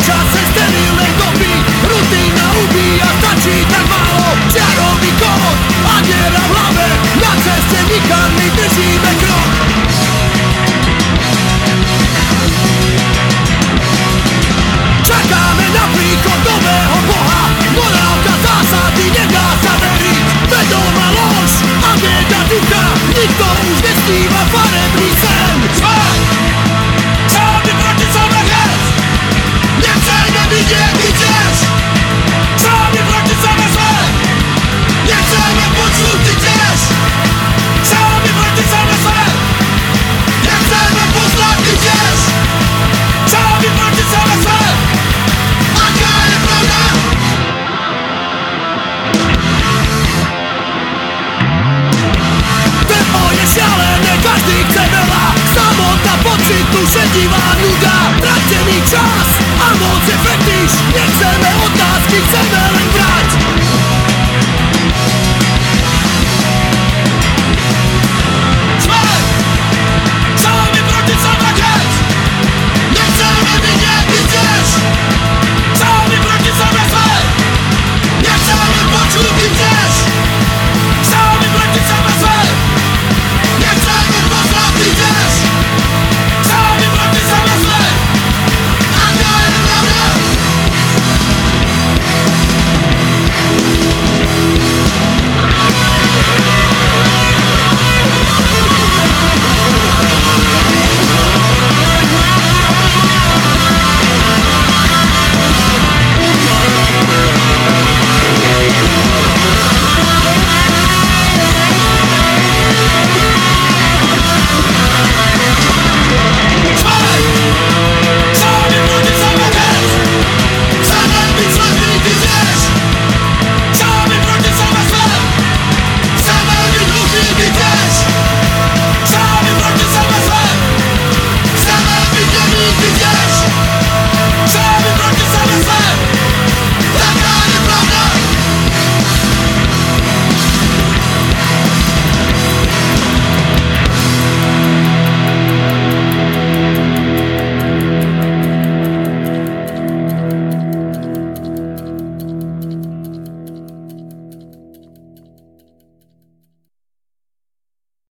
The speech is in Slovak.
čase sterilnej doby. Rutina ubíja, stačí tak málo. Čiarový kód a diera v hlave. Na ceste nikam my držíme krok. Čakáme na príchod nového boha. Morálka, zásady, nedá sa veriť. Vedomá lož a bieda ducha. Nikto už nesníva farebný sen. Sami proti sebe hec. Nechceme vidieť nič tiež. Sami proti sebe sme. Nechceme počuť nič tiež. Sami proti sebe sme. Nechceme poznať nič tiež. Sami proti sebe sme. Aká je pravda? Tempo je šialené, každý chce veľa. Samota pocitu, šedivá nuda. Tratený čas a moc je fetiš. Nechceme otázky, chceme len brať.